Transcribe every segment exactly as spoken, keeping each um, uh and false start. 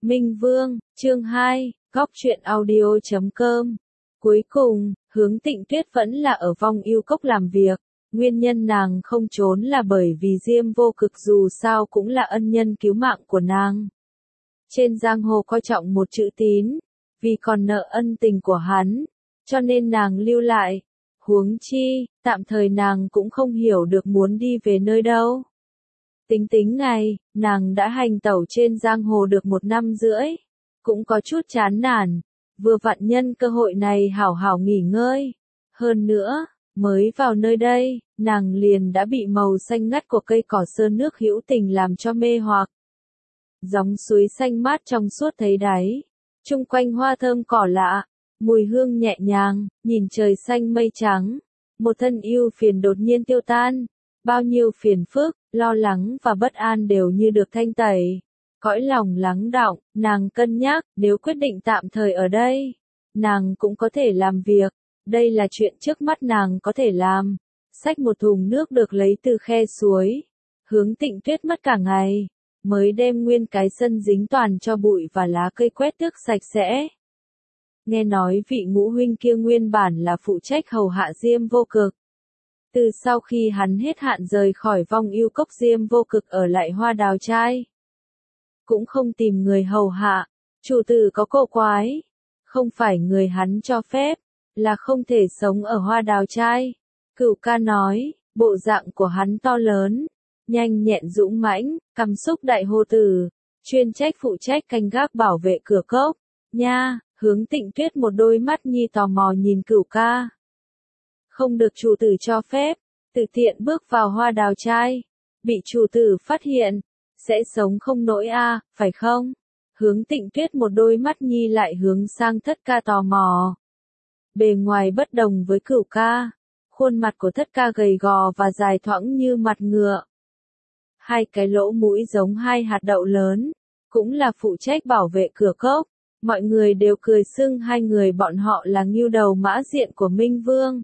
Minh Vương, chương hai, góc truyện audio chấm com. Cuối cùng, Hướng Tịnh Tuyết vẫn là ở vong yêu cốc làm việc. Nguyên nhân nàng không trốn là bởi vì Diêm Vô Cực dù sao cũng là ân nhân cứu mạng của nàng. Trên giang hồ coi trọng một chữ tín, vì còn nợ ân tình của hắn, cho nên nàng lưu lại. Huống chi, tạm thời nàng cũng không hiểu được muốn đi về nơi đâu. Tính tính ngày, nàng đã hành tẩu trên giang hồ được một năm rưỡi, cũng có chút chán nản, vừa vặn nhân cơ hội này hảo hảo nghỉ ngơi. Hơn nữa, mới vào nơi đây, nàng liền đã bị màu xanh ngắt của cây cỏ sơn nước hữu tình làm cho mê hoặc. Dòng suối xanh mát trong suốt thấy đáy, chung quanh hoa thơm cỏ lạ, mùi hương nhẹ nhàng, nhìn trời xanh mây trắng, một thân ưu phiền đột nhiên tiêu tan, bao nhiêu phiền phức, lo lắng và bất an đều như được thanh tẩy. Cõi lòng lắng đọng, nàng cân nhắc, nếu quyết định tạm thời ở đây, nàng cũng có thể làm việc, đây là chuyện trước mắt nàng có thể làm. Xách một thùng nước được lấy từ khe suối, Hướng Tịnh Tuyết mất cả ngày, mới đem nguyên cái sân dính toàn cho bụi và lá cây quét tước sạch sẽ. Nghe nói vị ngũ huynh kia nguyên bản là phụ trách hầu hạ Diêm Vô Cực. Từ sau khi hắn hết hạn rời khỏi vong yêu cốc, Diêm Vô Cực ở lại Hoa Đào Trai, cũng không tìm người hầu hạ. Chủ tử có cổ quái, không phải người hắn cho phép, là không thể sống ở Hoa Đào Trai. Cửu ca nói, bộ dạng của hắn to lớn, nhanh nhẹn dũng mãnh, cằm xúc đại hồ tử, chuyên trách phụ trách canh gác bảo vệ cửa cốc. Nha, Hướng Tịnh Tuyết một đôi mắt nhi tò mò nhìn Cửu ca. Không được chủ tử cho phép, tự tiện bước vào Hoa Đào Trai, bị chủ tử phát hiện, sẽ sống không nổi a, à, phải không? Hướng Tịnh Tuyết một đôi mắt nhi lại hướng sang Thất ca tò mò. Bề ngoài bất đồng với Cửu ca, khuôn mặt của Thất ca gầy gò và dài thoẵng như mặt ngựa. Hai cái lỗ mũi giống hai hạt đậu lớn, cũng là phụ trách bảo vệ cửa cốc. Mọi người đều cười xưng hai người bọn họ là ngưu đầu mã diện của Minh Vương.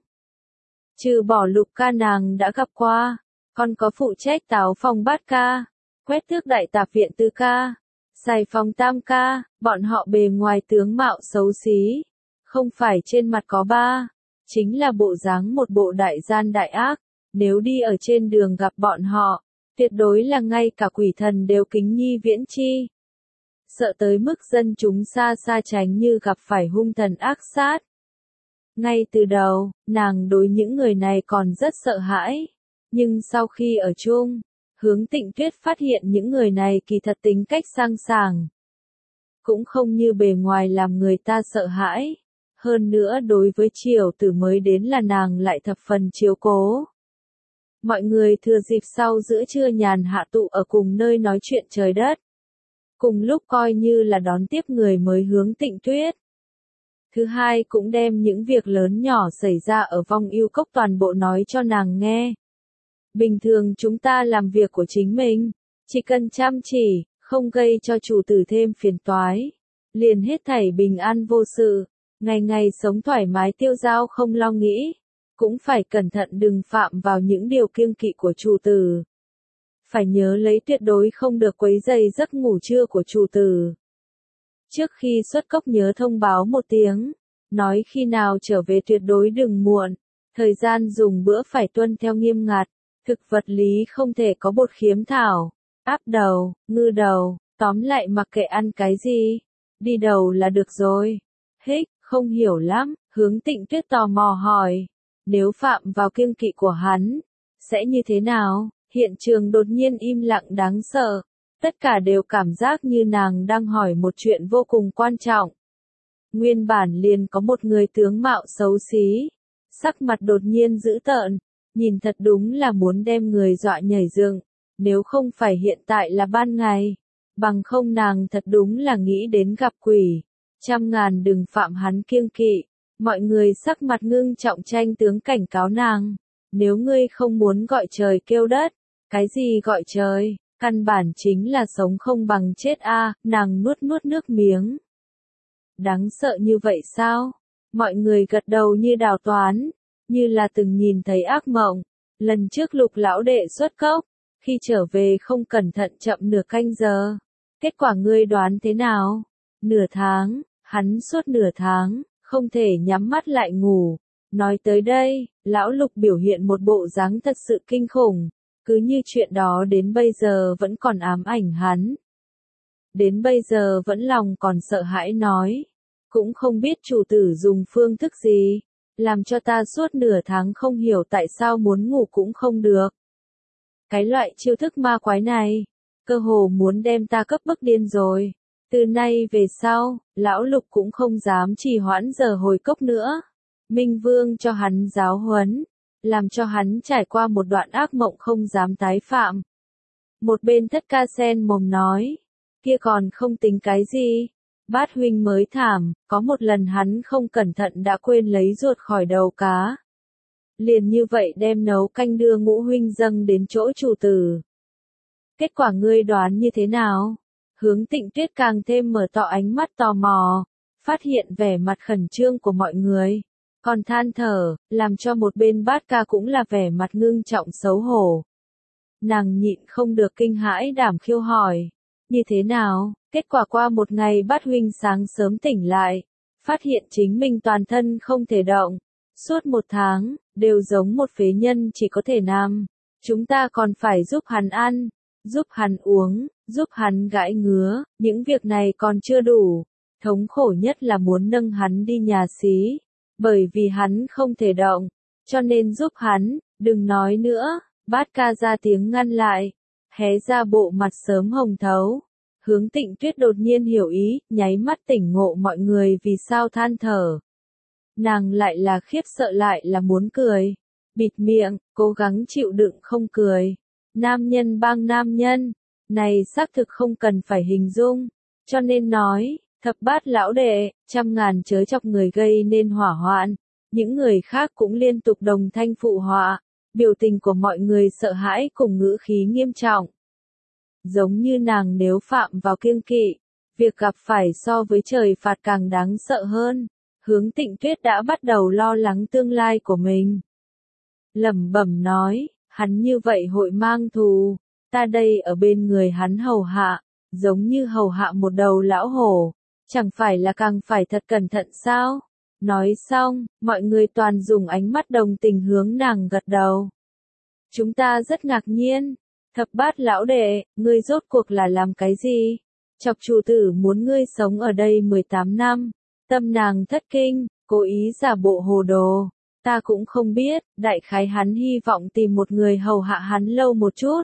Trừ bỏ Lục ca nàng đã gặp qua, còn có phụ trách Táo Phòng Bát ca, quét tước Đại Tạp Viện Tư ca, Sài Phòng Tam ca, bọn họ bề ngoài tướng mạo xấu xí, không phải trên mặt có ba, chính là bộ dáng một bộ đại gian đại ác, nếu đi ở trên đường gặp bọn họ, tuyệt đối là ngay cả quỷ thần đều kính nhi viễn chi. Sợ tới mức dân chúng xa xa tránh như gặp phải hung thần ác sát. Ngay từ đầu, nàng đối những người này còn rất sợ hãi, nhưng sau khi ở chung, Hướng Tịnh Tuyết phát hiện những người này kỳ thật tính cách sang sảng, cũng không như bề ngoài làm người ta sợ hãi. Hơn nữa đối với Triều Tử mới đến là nàng lại thập phần chiếu cố. Mọi người thừa dịp sau giữa trưa nhàn hạ tụ ở cùng nơi nói chuyện trời đất. Cùng lúc coi như là đón tiếp người mới Hướng Tịnh Tuyết. Thứ hai cũng đem những việc lớn nhỏ xảy ra ở vong yêu cốc toàn bộ nói cho nàng nghe. Bình thường chúng ta làm việc của chính mình, chỉ cần chăm chỉ, không gây cho chủ tử thêm phiền toái, liền hết thảy bình an vô sự, ngày ngày sống thoải mái tiêu dao không lo nghĩ, cũng phải cẩn thận đừng phạm vào những điều kiêng kỵ của chủ tử. Phải nhớ lấy tuyệt đối không được quấy rầy giấc ngủ trưa của chủ tử. Trước khi xuất cốc nhớ thông báo một tiếng, nói khi nào trở về tuyệt đối đừng muộn, thời gian dùng bữa phải tuân theo nghiêm ngặt, thực vật lý không thể có bột khiếm thảo, áp đầu, ngư đầu, tóm lại mặc kệ ăn cái gì, đi đầu là được rồi. Hích, không hiểu lắm, Hướng Tịnh Tuyết tò mò hỏi, nếu phạm vào kiêng kỵ của hắn, sẽ như thế nào? Hiện trường đột nhiên im lặng đáng sợ. Tất cả đều cảm giác như nàng đang hỏi một chuyện vô cùng quan trọng. Nguyên bản liền có một người tướng mạo xấu xí, sắc mặt đột nhiên dữ tợn, nhìn thật đúng là muốn đem người dọa nhảy dựng. Nếu không phải hiện tại là ban ngày, bằng không nàng thật đúng là nghĩ đến gặp quỷ. Trăm ngàn đừng phạm hắn kiêng kỵ. Mọi người sắc mặt ngưng trọng tranh tướng cảnh cáo nàng. Nếu ngươi không muốn gọi trời kêu đất, cái gì gọi trời? Căn bản chính là sống không bằng chết a, à, nàng nuốt nuốt nước miếng. Đáng sợ như vậy sao? Mọi người gật đầu như đào toán, như là từng nhìn thấy ác mộng. Lần trước Lục lão đệ xuất cốc, khi trở về không cẩn thận chậm nửa canh giờ, Kết quả ngươi đoán thế nào? Nửa tháng, hắn suốt nửa tháng, không thể nhắm mắt lại ngủ. Nói tới đây, lão Lục biểu hiện một bộ dáng thật sự kinh khủng, cứ như chuyện đó đến bây giờ vẫn còn ám ảnh hắn. Đến bây giờ vẫn lòng còn sợ hãi nói, cũng không biết chủ tử dùng phương thức gì, làm cho ta suốt nửa tháng không hiểu tại sao muốn ngủ cũng không được. Cái loại chiêu thức ma quái này, cơ hồ muốn đem ta cấp bức điên rồi. Từ nay về sau, lão Lục cũng không dám trì hoãn giờ hồi cốc nữa. Minh Vương cho hắn giáo huấn, làm cho hắn trải qua một đoạn ác mộng không dám tái phạm. Một bên Thất Ca sen mồm nói, kia còn không tính cái gì. Bát huynh mới thảm, có một lần hắn không cẩn thận đã quên lấy ruột khỏi đầu cá. Liền như vậy đem nấu canh đưa Ngũ huynh dâng đến chỗ chủ tử. Kết quả ngươi đoán như thế nào? Hướng Tịnh Tuyết càng thêm mở to ánh mắt tò mò, phát hiện vẻ mặt khẩn trương của mọi người, còn than thở, làm cho một bên Bát Ca cũng là vẻ mặt ngưng trọng xấu hổ. Nàng nhịn không được kinh hãi đảm khiêu hỏi, như thế nào? Kết quả qua một ngày Bát huynh sáng sớm tỉnh lại, phát hiện chính mình toàn thân không thể động, suốt một tháng, đều giống một phế nhân chỉ có thể nằm. Chúng ta còn phải giúp hắn ăn, giúp hắn uống, giúp hắn gãi ngứa, những việc này còn chưa đủ. Thống khổ nhất là muốn nâng hắn đi nhà xí, bởi vì hắn không thể động, cho nên giúp hắn, đừng nói nữa. Bát Ca ra tiếng ngăn lại, hé ra bộ mặt sớm hồng thấu. Hướng Tịnh Tuyết đột nhiên hiểu ý, nháy mắt tỉnh ngộ mọi người vì sao than thở. Nàng lại là khiếp sợ lại là muốn cười, bịt miệng, cố gắng chịu đựng không cười. Nam nhân bang nam nhân, này xác thực không cần phải hình dung, cho nên nói, thập bát lão đệ, trăm ngàn chớ chọc người gây nên hỏa hoạn. Những người khác cũng liên tục đồng thanh phụ họa, biểu tình của mọi người sợ hãi cùng ngữ khí nghiêm trọng. Giống như nàng nếu phạm vào kiêng kỵ, việc gặp phải so với trời phạt càng đáng sợ hơn. Hướng Tịnh Tuyết đã bắt đầu lo lắng tương lai của mình. Lẩm bẩm nói, hắn như vậy hội mang thù, ta đây ở bên người hắn hầu hạ, giống như hầu hạ một đầu lão hổ, chẳng phải là càng phải thật cẩn thận sao? Nói xong, mọi người toàn dùng ánh mắt đồng tình hướng nàng gật đầu. Chúng ta rất ngạc nhiên. Thập bát lão đệ, ngươi rốt cuộc là làm cái gì? Chọc chủ tử muốn ngươi sống ở đây mười tám năm. Tâm nàng thất kinh, cố ý giả bộ hồ đồ. Ta cũng không biết, đại khái hắn hy vọng tìm một người hầu hạ hắn lâu một chút.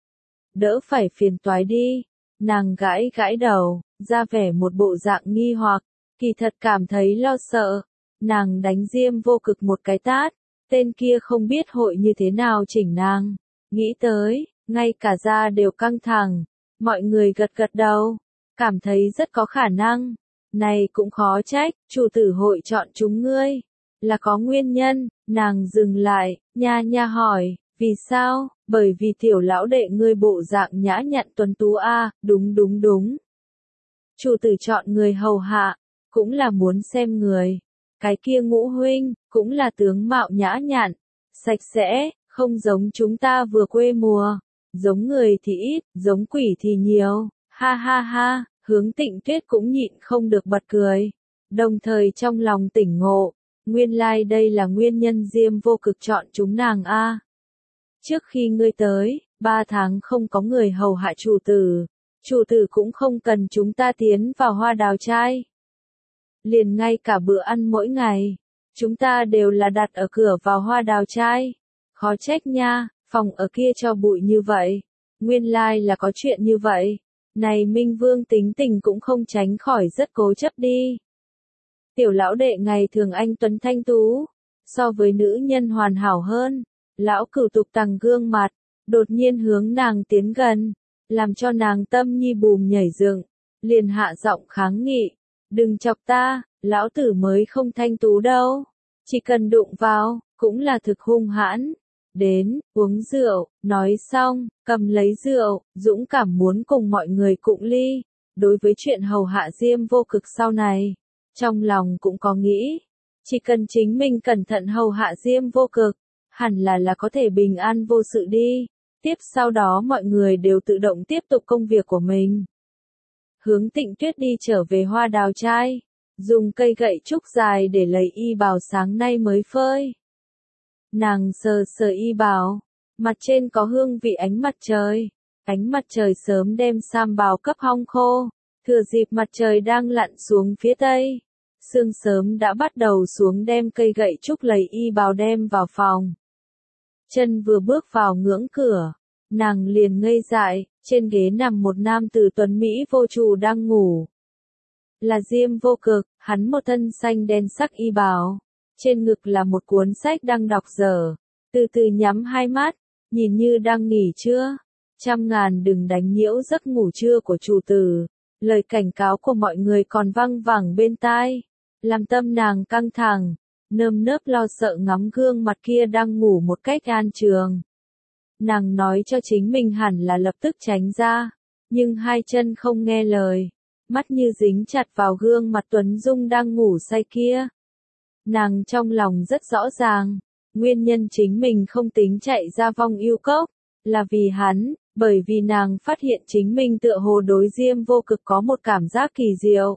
Đỡ phải phiền toái đi. Nàng gãi gãi đầu, ra vẻ một bộ dạng nghi hoặc, kỳ thật cảm thấy lo sợ. Nàng đánh Diêm Vô Cực một cái tát, tên kia không biết hội như thế nào chỉnh nàng. Nghĩ tới, ngay cả da đều căng thẳng, mọi người gật gật đầu, cảm thấy rất có khả năng. Này cũng khó trách, chủ tử hội chọn chúng ngươi, là có nguyên nhân. Nàng dừng lại, nha nha hỏi, vì sao? Bởi vì tiểu lão đệ ngươi bộ dạng nhã nhặn tuấn tú a, đúng đúng đúng. Chủ tử chọn người hầu hạ, cũng là muốn xem người. Cái kia Ngũ huynh, cũng là tướng mạo nhã nhặn, sạch sẽ, không giống chúng ta vừa quê mùa. Giống người thì ít, giống quỷ thì nhiều, ha ha ha, Hướng Tịnh Tuyết cũng nhịn không được bật cười. Đồng thời trong lòng tỉnh ngộ, nguyên lai like đây là nguyên nhân Diêm Vô Cực chọn chúng nàng a. Trước khi ngươi tới, ba tháng không có người hầu hạ chủ tử, chủ tử cũng không cần chúng ta tiến vào Hoa Đào Trai. Liền ngay cả bữa ăn mỗi ngày, chúng ta đều là đặt ở cửa vào Hoa Đào Trai. Khó trách nha, phòng ở kia cho bụi như vậy. Nguyên lai like là có chuyện như vậy. Này Minh Vương tính tình cũng không tránh khỏi rất cố chấp đi. Tiểu lão đệ ngày thường anh tuấn thanh tú, so với nữ nhân hoàn hảo hơn. Lão cửu tục tằng gương mặt, đột nhiên hướng nàng tiến gần, làm cho nàng tâm nhi bùm nhảy dựng, liền hạ giọng kháng nghị. Đừng chọc ta, lão tử mới không thanh tú đâu. Chỉ cần đụng vào, cũng là thực hung hãn. Đến, uống rượu, nói xong, cầm lấy rượu, dũng cảm muốn cùng mọi người cụng ly. Đối với chuyện hầu hạ Diêm Vô Cực sau này, trong lòng cũng có nghĩ, chỉ cần chính mình cẩn thận hầu hạ Diêm Vô Cực, hẳn là là có thể bình an vô sự đi. Tiếp sau đó mọi người đều tự động tiếp tục công việc của mình. Hướng Tịnh Tuyết đi trở về hoa đào trai, dùng cây gậy trúc dài để lấy y bào sáng nay mới phơi. Nàng sờ sờ y bào, mặt trên có hương vị ánh mặt trời. Ánh mặt trời sớm đem sam bào cấp hong khô, thừa dịp mặt trời đang lặn xuống phía tây. Sương sớm đã bắt đầu xuống đem cây gậy trúc lấy y bào đem vào phòng. Chân vừa bước vào ngưỡng cửa, nàng liền ngây dại, trên ghế nằm một nam tử tuấn Mỹ vô trù đang ngủ. Là Diêm Vô Cực, hắn một thân xanh đen sắc y bào, trên ngực là một cuốn sách đang đọc dở, từ từ nhắm hai mắt, nhìn như đang nghỉ trưa. Trăm ngàn đừng đánh nhiễu giấc ngủ trưa của chủ tử, lời cảnh cáo của mọi người còn văng vẳng bên tai, làm tâm nàng căng thẳng, nơm nớp lo sợ ngắm gương mặt kia đang ngủ một cách an trường. Nàng nói cho chính mình hẳn là lập tức tránh ra, nhưng hai chân không nghe lời, mắt như dính chặt vào gương mặt Tuấn Dung đang ngủ say kia. Nàng trong lòng rất rõ ràng, nguyên nhân chính mình không tính chạy ra vong yêu cốc, là vì hắn, bởi vì nàng phát hiện chính mình tựa hồ đối Diêm Vô Cực có một cảm giác kỳ diệu.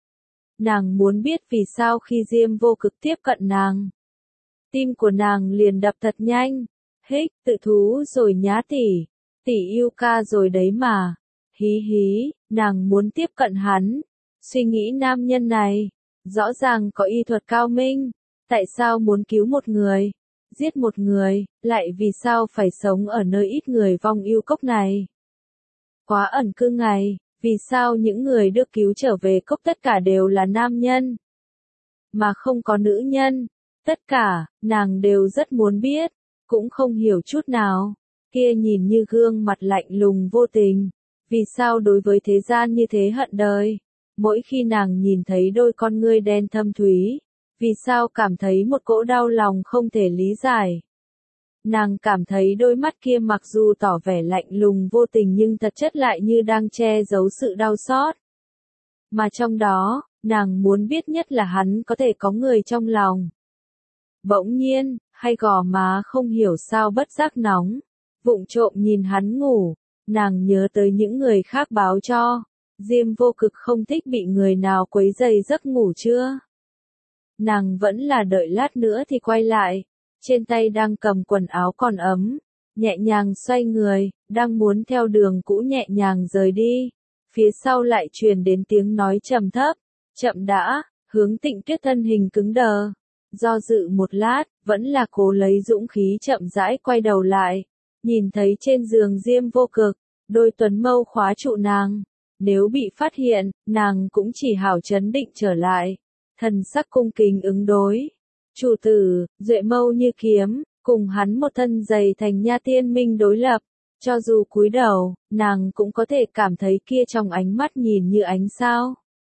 Nàng muốn biết vì sao khi Diêm Vô Cực tiếp cận nàng, tim của nàng liền đập thật nhanh. Hích, tự thú rồi nhá tỷ, tỷ yêu ca rồi đấy mà. Hí hí, nàng muốn tiếp cận hắn. Suy nghĩ nam nhân này, rõ ràng có y thuật cao minh, tại sao muốn cứu một người, giết một người, lại vì sao phải sống ở nơi ít người vong yêu cốc này? Quá ẩn cư ngày, vì sao những người được cứu trở về cốc tất cả đều là nam nhân, mà không có nữ nhân? Tất cả, nàng đều rất muốn biết, cũng không hiểu chút nào. Kia nhìn như gương mặt lạnh lùng vô tình, vì sao đối với thế gian như thế hận đời? Mỗi khi nàng nhìn thấy đôi con ngươi đen thâm thúy, vì sao cảm thấy một cỗ đau lòng không thể lý giải? Nàng cảm thấy đôi mắt kia mặc dù tỏ vẻ lạnh lùng vô tình nhưng thật chất lại như đang che giấu sự đau xót. Mà trong đó, nàng muốn biết nhất là hắn có thể có người trong lòng. Bỗng nhiên, hay gò má không hiểu sao bất giác nóng, vụng trộm nhìn hắn ngủ, nàng nhớ tới những người khác báo cho, Diêm Vô Cực không thích bị người nào quấy rầy giấc ngủ trưa. Nàng vẫn là đợi lát nữa thì quay lại, trên tay đang cầm quần áo còn ấm, nhẹ nhàng xoay người, đang muốn theo đường cũ nhẹ nhàng rời đi, phía sau lại truyền đến tiếng nói trầm thấp, chậm đã. Hướng Tịnh Tuyết thân hình cứng đờ, do dự một lát, vẫn là cố lấy dũng khí chậm rãi quay đầu lại, nhìn thấy trên giường Diêm Vô Cực, đôi tuấn mâu khóa trụ nàng, nếu bị phát hiện, nàng cũng chỉ hảo chấn định trở lại, thần sắc cung kính ứng đối. Chủ tử, duệ mâu như kiếm, cùng hắn một thân dày thành nha tiên minh đối lập, cho dù cúi đầu, nàng cũng có thể cảm thấy kia trong ánh mắt nhìn như ánh sao.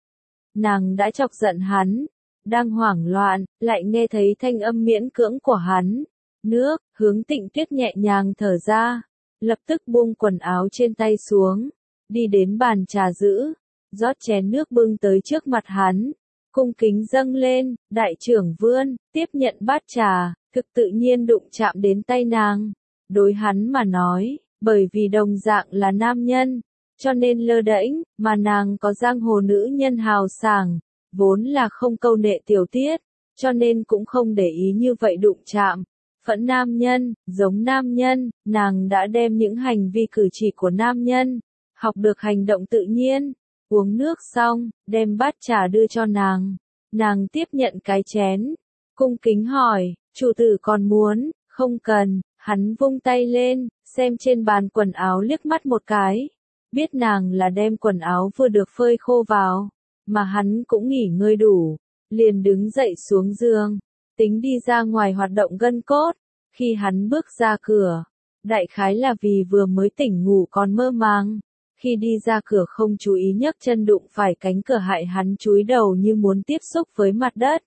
Nàng đã chọc giận hắn, đang hoảng loạn, lại nghe thấy thanh âm miễn cưỡng của hắn. Nước, Hướng Tịnh Tuyết nhẹ nhàng thở ra, lập tức buông quần áo trên tay xuống, đi đến bàn trà giữ, rót chén nước bưng tới trước mặt hắn, cung kính dâng lên, đại trưởng vươn, tiếp nhận bát trà, thực tự nhiên đụng chạm đến tay nàng. Đối hắn mà nói, bởi vì đồng dạng là nam nhân, cho nên lơ đễnh, mà nàng có giang hồ nữ nhân hào sảng, vốn là không câu nệ tiểu tiết, cho nên cũng không để ý như vậy đụng chạm. Phẫn nam nhân, giống nam nhân, nàng đã đem những hành vi cử chỉ của nam nhân, học được hành động tự nhiên. Uống nước xong, đem bát trà đưa cho nàng. Nàng tiếp nhận cái chén, cung kính hỏi, chủ tử còn muốn, không cần. Hắn vung tay lên, xem trên bàn quần áo liếc mắt một cái, biết nàng là đem quần áo vừa được phơi khô vào, mà hắn cũng nghỉ ngơi đủ, liền đứng dậy xuống giường, tính đi ra ngoài hoạt động gân cốt. Khi hắn bước ra cửa, đại khái là vì vừa mới tỉnh ngủ còn mơ màng, khi đi ra cửa không chú ý nhấc chân đụng phải cánh cửa hại hắn chúi đầu như muốn tiếp xúc với mặt đất.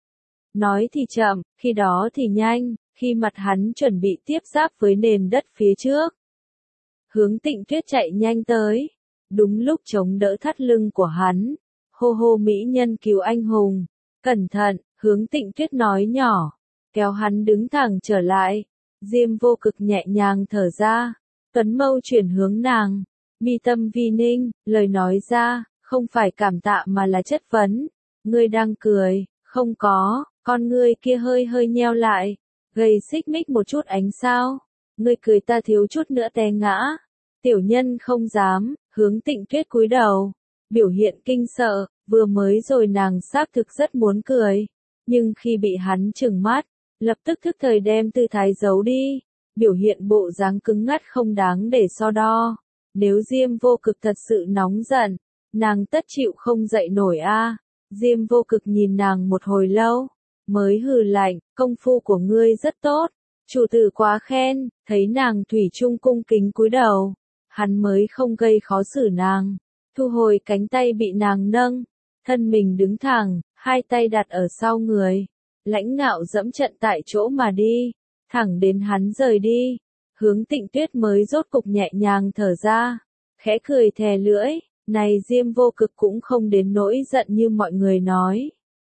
Nói thì chậm, khi đó thì nhanh, khi mặt hắn chuẩn bị tiếp giáp với nền đất phía trước. Hướng Tịnh Tuyết chạy nhanh tới, đúng lúc chống đỡ thắt lưng của hắn, hô hô mỹ nhân cứu anh hùng, cẩn thận. Hướng Tịnh Tuyết nói nhỏ, kéo hắn đứng thẳng trở lại. Diêm Vô Cực nhẹ nhàng thở ra, tuấn mâu chuyển hướng nàng, mi tâm vi ninh, lời nói ra, Không phải cảm tạ mà là chất vấn. Ngươi đang cười, không có, con ngươi kia hơi hơi nheo lại, gây xích mích một chút ánh sao. Ngươi cười ta thiếu chút nữa té ngã. Tiểu nhân không dám, Hướng Tịnh Tuyết cúi đầu, biểu hiện kinh sợ, vừa mới rồi nàng xác thực rất muốn cười, nhưng khi bị hắn trừng mắt, lập tức thức thời đem tư thái giấu đi, biểu hiện bộ dáng cứng ngắt không đáng để so đo. Nếu Diêm Vô Cực thật sự nóng giận, nàng tất chịu không dậy nổi a. Diêm Vô Cực nhìn nàng một hồi lâu, mới hừ lạnh, công phu của ngươi rất tốt, chủ tử quá khen. Thấy nàng thủy chung cung kính cúi đầu, hắn mới không gây khó xử nàng, thu hồi cánh tay bị nàng nâng, thân mình đứng thẳng, hai tay đặt ở sau người, lãnh ngạo dẫm trận tại chỗ mà đi, thẳng đến hắn rời đi. Hướng Tịnh Tuyết mới rốt cục nhẹ nhàng thở ra, khẽ cười thè lưỡi, này Diêm Vô Cực cũng không đến nỗi giận như mọi người nói.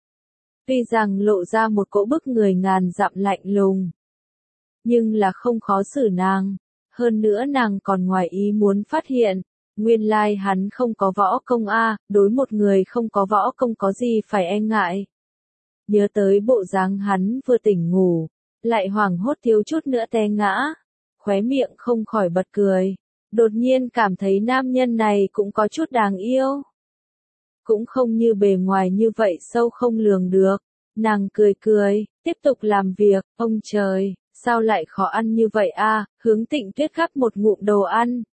Tuy rằng lộ ra một cỗ bức người ngàn dặm lạnh lùng, nhưng là không khó xử nàng, hơn nữa nàng còn ngoài ý muốn phát hiện, nguyên lai hắn không có võ công a, đối một người không có võ công có gì phải e ngại. Nhớ tới bộ dáng hắn vừa tỉnh ngủ, lại hoảng hốt thiếu chút nữa té ngã, khóe miệng không khỏi bật cười, đột nhiên cảm thấy nam nhân này cũng có chút đáng yêu. Cũng không như bề ngoài như vậy sâu không lường được, nàng cười cười, tiếp tục làm việc, ông trời, sao lại khó ăn như vậy a? Hướng Tịnh Tuyết gắp một ngụm đồ ăn,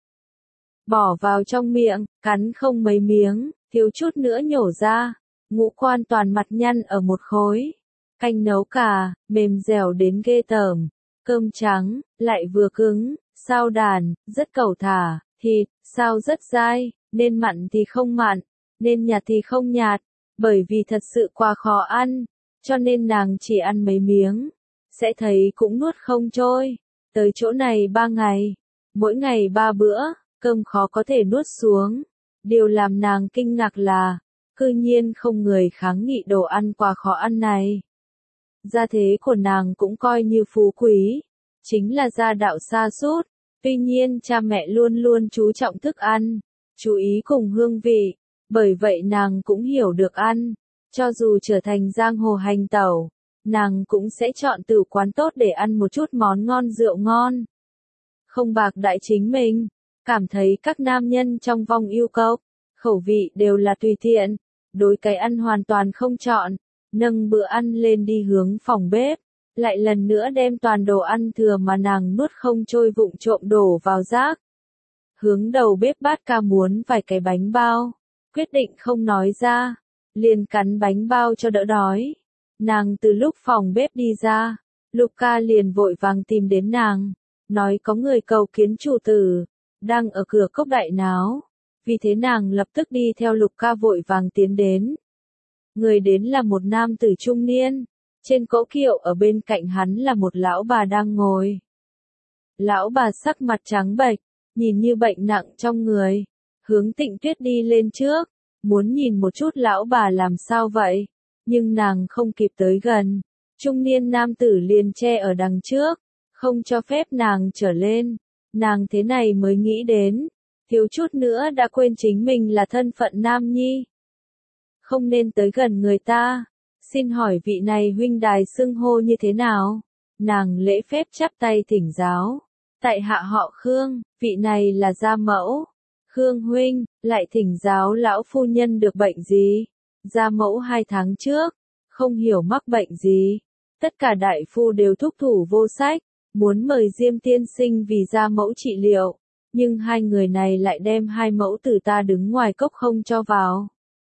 bỏ vào trong miệng, cắn không mấy miếng, thiếu chút nữa nhổ ra, ngũ quan toàn mặt nhăn ở một khối. Canh nấu cà, mềm dẻo đến ghê tởm, cơm trắng, lại vừa cứng, sao đàn, rất cẩu thả, thịt, sao rất dai, nên mặn thì không mặn, nên nhạt thì không nhạt, bởi vì thật sự quá khó ăn, cho nên nàng chỉ ăn mấy miếng, sẽ thấy cũng nuốt không trôi. Tới chỗ này ba ngày, mỗi ngày ba bữa, cơm khó có thể nuốt xuống. Điều làm nàng kinh ngạc là, cư nhiên không người kháng nghị đồ ăn quá khó ăn này. Gia thế của nàng cũng coi như phú quý, chính là gia đạo sa sút, tuy nhiên cha mẹ luôn luôn chú trọng thức ăn, chú ý cùng hương vị, bởi vậy nàng cũng hiểu được ăn, cho dù trở thành giang hồ hành tẩu, nàng cũng sẽ chọn tử quán tốt để ăn một chút món ngon rượu ngon. Không bạc đại chính mình, cảm thấy các nam nhân trong vong yêu cốc, khẩu vị đều là tùy tiện, đối cái ăn hoàn toàn không chọn, nâng bữa ăn lên đi hướng phòng bếp, lại lần nữa đem toàn đồ ăn thừa mà nàng nuốt không trôi vụng trộm đổ vào rác. Hướng đầu bếp Bát Ca muốn vài cái bánh bao, quyết định không nói ra, liền cắn bánh bao cho đỡ đói. Nàng từ lúc phòng bếp đi ra, Luca liền vội vàng tìm đến nàng, nói có người cầu kiến chủ tử, đang ở cửa cốc đại náo, vì thế nàng lập tức đi theo Luca vội vàng tiến đến. Người đến là một nam tử trung niên, trên cỗ kiệu ở bên cạnh hắn là một lão bà đang ngồi. Lão bà sắc mặt trắng bệch, nhìn như bệnh nặng trong người. Hướng Tịnh Tuyết đi lên trước, muốn nhìn một chút lão bà làm sao vậy, nhưng nàng không kịp tới gần. Trung niên nam tử liền che ở đằng trước, không cho phép nàng trở lên. Nàng thế này mới nghĩ đến, thiếu chút nữa đã quên chính mình là thân phận nam nhi. Không nên tới gần người ta. Xin hỏi vị này huynh đài xưng hô như thế nào? Nàng lễ phép chắp tay thỉnh giáo. Tại hạ họ Khương, vị này là gia mẫu. Khương huynh, lại thỉnh giáo lão phu nhân được bệnh gì? Gia mẫu hai tháng trước, không hiểu mắc bệnh gì. Tất cả đại phu đều thúc thủ vô sách, muốn mời Diêm tiên sinh vì gia mẫu trị liệu. Nhưng hai người này lại đem hai mẫu tử ta đứng ngoài cốc không cho vào.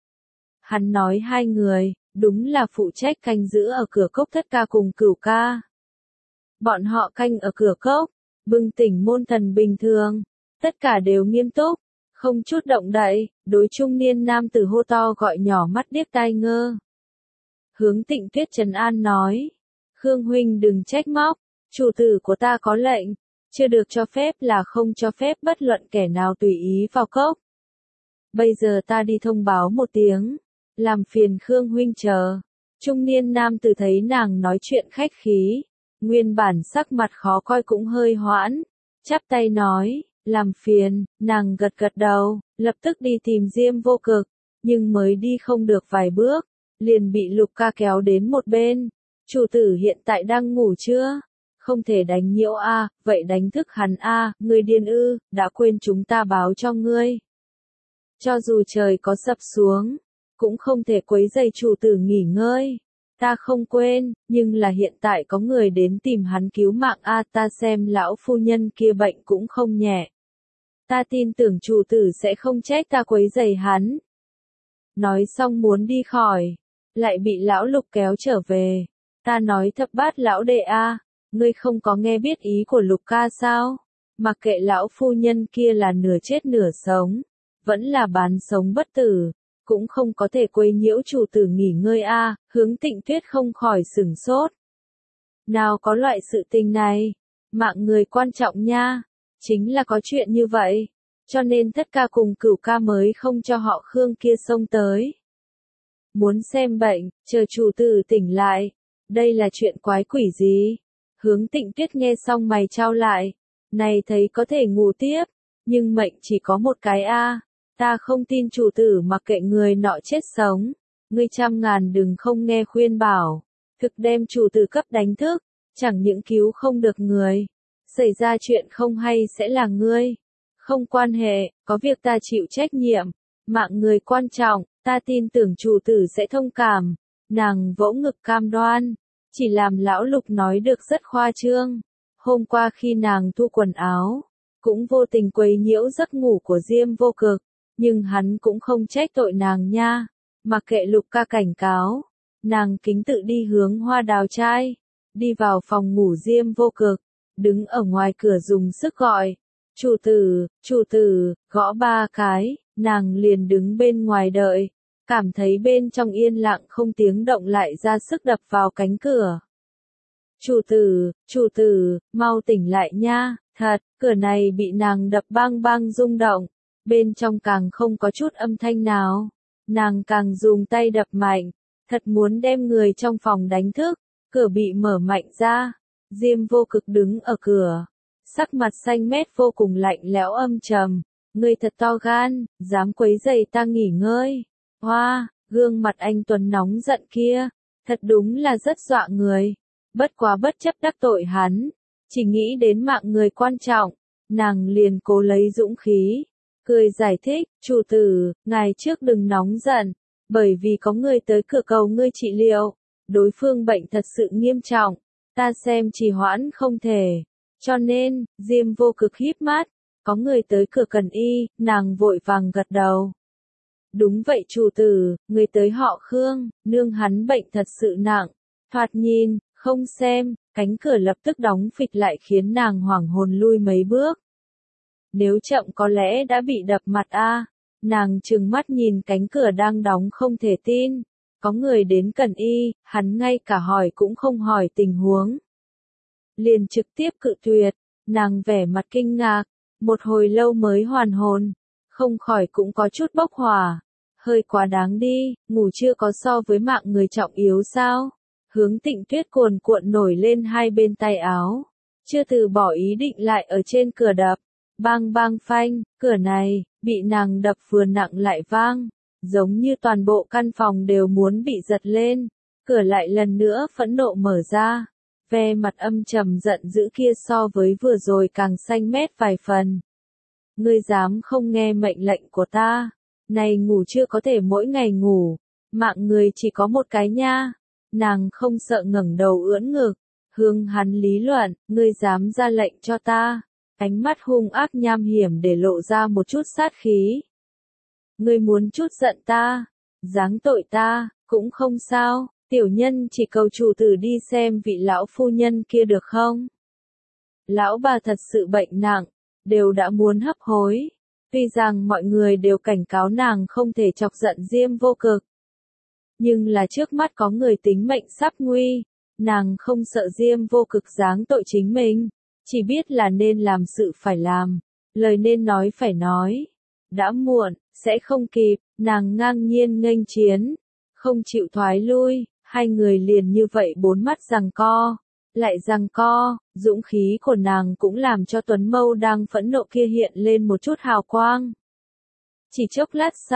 Hắn nói hai người, đúng là phụ trách canh giữ ở cửa cốc Thất Ca cùng Cửu Ca. Bọn họ canh ở cửa cốc, bừng tỉnh môn thần bình thường, tất cả đều nghiêm túc, không chút động đậy, đối trung niên nam tử hô to gọi nhỏ mắt điếc tai ngơ. Hướng Tịnh Tuyết trấn an nói, Khương huynh đừng trách móc, chủ tử của ta có lệnh, chưa được cho phép là không cho phép bất luận kẻ nào tùy ý vào cốc. Bây giờ ta đi thông báo một tiếng, làm phiền Khương huynh chờ. Trung niên nam tử thấy nàng nói chuyện khách khí, nguyên bản sắc mặt khó coi cũng hơi hoãn, chắp tay nói, làm phiền. Nàng gật gật đầu, lập tức đi tìm Diêm Vô Cực. nhưng mới đi không được vài bước, liền bị Lục Ca kéo đến một bên. Chủ tử hiện tại đang ngủ chưa? Không thể đánh nhiễu a, vậy đánh thức hắn a, ngươi điên ư, đã quên chúng ta báo cho ngươi. Cho dù trời có sập xuống, cũng không thể quấy rầy chủ tử nghỉ ngơi. Ta không quên, nhưng là hiện tại có người đến tìm hắn cứu mạng a, ta xem lão phu nhân kia bệnh cũng không nhẹ. Ta tin tưởng chủ tử sẽ không trách ta quấy rầy hắn. Nói xong muốn đi khỏi, lại bị lão Lục kéo trở về. Ta nói thập bát lão đệ a, ngươi không có nghe biết ý của Lục ca sao? Mặc kệ lão phu nhân kia là nửa chết nửa sống, vẫn là bán sống bất tử, cũng không có thể quấy nhiễu chủ tử nghỉ ngơi a. Hướng Tịnh Tuyết không khỏi sửng sốt. Nào có loại sự tình này, mạng người quan trọng nha, chính là có chuyện như vậy, cho nên Thất ca cùng Cửu ca mới không cho họ Khương kia xông tới. Muốn xem bệnh, chờ chủ tử tỉnh lại, đây là chuyện quái quỷ gì? Hướng Tịnh Tuyết nghe xong mày chau lại, này thấy có thể ngủ tiếp, nhưng mệnh chỉ có một cái a, ta không tin chủ tử mặc kệ người nọ chết sống, ngươi trăm ngàn đừng không nghe khuyên bảo, thực đem chủ tử cấp đánh thức, chẳng những cứu không được người, xảy ra chuyện không hay sẽ là ngươi. Không quan hệ, có việc ta chịu trách nhiệm, mạng người quan trọng, ta tin tưởng chủ tử sẽ thông cảm. Nàng vỗ ngực cam đoan, chỉ làm lão Lục nói được rất khoa trương. Hôm qua khi nàng thu quần áo, cũng vô tình quấy nhiễu giấc ngủ của Diêm Vô Cực, nhưng hắn cũng không trách tội nàng nha. Mặc kệ Lục ca cảnh cáo, nàng kính tự đi hướng hoa đào trai, đi vào phòng ngủ Diêm Vô Cực, đứng ở ngoài cửa dùng sức gọi. Chủ tử, chủ tử, gõ ba cái, nàng liền đứng bên ngoài đợi, cảm thấy bên trong yên lặng không tiếng động lại ra sức đập vào cánh cửa. Chủ tử, chủ tử, mau tỉnh lại nha, thật, cửa này bị nàng đập bang bang rung động, bên trong càng không có chút âm thanh nào, nàng càng dùng tay đập mạnh, thật muốn đem người trong phòng đánh thức, cửa bị mở mạnh ra, Diêm Vô Cực đứng ở cửa. Sắc mặt xanh mét vô cùng lạnh lẽo âm trầm, ngươi thật to gan, dám quấy rầy ta nghỉ ngơi. Hoa, gương mặt anh tuấn nóng giận kia, thật đúng là rất dọa người. Bất quá bất chấp đắc tội hắn, chỉ nghĩ đến mạng người quan trọng, nàng liền cố lấy dũng khí, cười giải thích, chủ tử, ngài trước đừng nóng giận, bởi vì có người tới cửa cầu ngươi trị liệu, đối phương bệnh thật sự nghiêm trọng, ta xem trì hoãn không thể. Cho nên, Diêm Vô Cực híp mắt, có người tới cửa cần y, nàng vội vàng gật đầu. Đúng vậy chủ tử, người tới họ Khương, nương hắn bệnh thật sự nặng, thoạt nhìn, không xem, cánh cửa lập tức đóng phịch lại khiến nàng hoảng hồn lui mấy bước. Nếu chậm có lẽ đã bị đập mặt a. Nàng trừng mắt nhìn cánh cửa đang đóng không thể tin, có người đến cần y, hắn ngay cả hỏi cũng không hỏi tình huống. Liền trực tiếp cự tuyệt, nàng vẻ mặt kinh ngạc, một hồi lâu mới hoàn hồn, không khỏi cũng có chút bốc hỏa, hơi quá đáng đi, ngủ chưa có so với mạng người trọng yếu sao? Hướng Tịnh Tuyết cuồn cuộn nổi lên hai bên tay áo, chưa từ bỏ ý định lại ở trên cửa đập, bang bang phanh, cửa này, bị nàng đập vừa nặng lại vang, giống như toàn bộ căn phòng đều muốn bị giật lên, cửa lại lần nữa phẫn nộ mở ra. Ve mặt âm trầm giận dữ kia so với vừa rồi càng xanh mét vài phần. Ngươi dám không nghe mệnh lệnh của ta, này ngủ chưa có thể mỗi ngày ngủ, mạng người chỉ có một cái nha. Nàng không sợ ngẩng đầu ưỡn ngực, hướng hắn lý luận, ngươi dám ra lệnh cho ta. Ánh mắt hung ác nham hiểm để lộ ra một chút sát khí. Ngươi muốn chút giận ta, giáng tội ta, cũng không sao. Tiểu nhân chỉ cầu chủ tử đi xem vị lão phu nhân kia được không? Lão bà thật sự bệnh nặng, đều đã muốn hấp hối. Tuy rằng mọi người đều cảnh cáo nàng không thể chọc giận Diêm Vô Cực. Nhưng là trước mắt có người tính mệnh sắp nguy, nàng không sợ Diêm Vô Cực giáng tội chính mình, chỉ biết là nên làm sự phải làm, lời nên nói phải nói. Đã muộn, sẽ không kịp, nàng ngang nhiên nghênh chiến, không chịu thoái lui. Hai người liền như vậy bốn mắt giằng co, lại giằng co, dũng khí của nàng cũng làm cho Tuấn Mâu đang phẫn nộ kia hiện lên một chút hào quang. Chỉ chốc lát sau,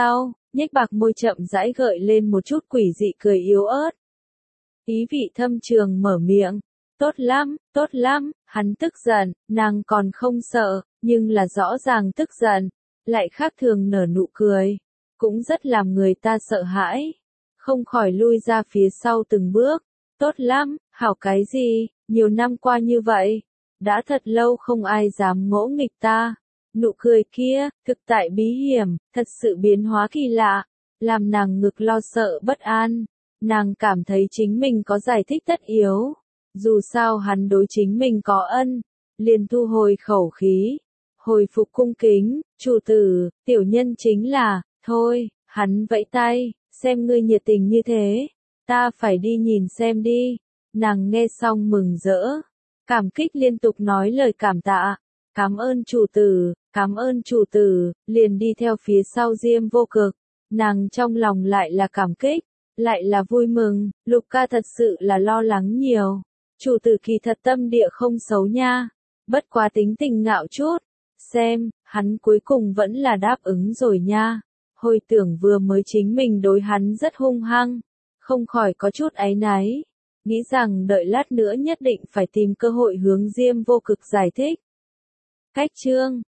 nhếch bạc môi chậm rãi gợi lên một chút quỷ dị cười yếu ớt. Ý vị thâm trường mở miệng. Tốt lắm, tốt lắm, hắn tức giận, nàng còn không sợ, nhưng là rõ ràng tức giận, lại khác thường nở nụ cười, cũng rất làm người ta sợ hãi, không khỏi lui ra phía sau từng bước. Tốt lắm, hảo cái gì, nhiều năm qua như vậy, đã thật lâu không ai dám ngỗ nghịch ta. Nụ cười kia, thực tại bí hiểm, thật sự biến hóa kỳ lạ, làm nàng ngực lo sợ bất an. Nàng cảm thấy chính mình có giải thích tất yếu. Dù sao hắn đối chính mình có ân, liền thu hồi khẩu khí, hồi phục cung kính, chủ tử, tiểu nhân chính là, thôi, hắn vẫy tay, xem ngươi nhiệt tình như thế, ta phải đi nhìn xem đi. Nàng nghe xong mừng rỡ, cảm kích liên tục nói lời cảm tạ, cảm ơn chủ tử, cảm ơn chủ tử, liền đi theo phía sau Diêm Vô Cực. Nàng trong lòng lại là cảm kích, lại là vui mừng, Lục ca thật sự là lo lắng nhiều. Chủ tử kỳ thật tâm địa không xấu nha, bất quá tính tình ngạo chút. Xem, hắn cuối cùng vẫn là đáp ứng rồi nha. Hồi tưởng vừa mới chính mình đối hắn rất hung hăng, không khỏi có chút áy náy, nghĩ rằng đợi lát nữa nhất định phải tìm cơ hội hướng Diêm Vô Cực giải thích. Cách chương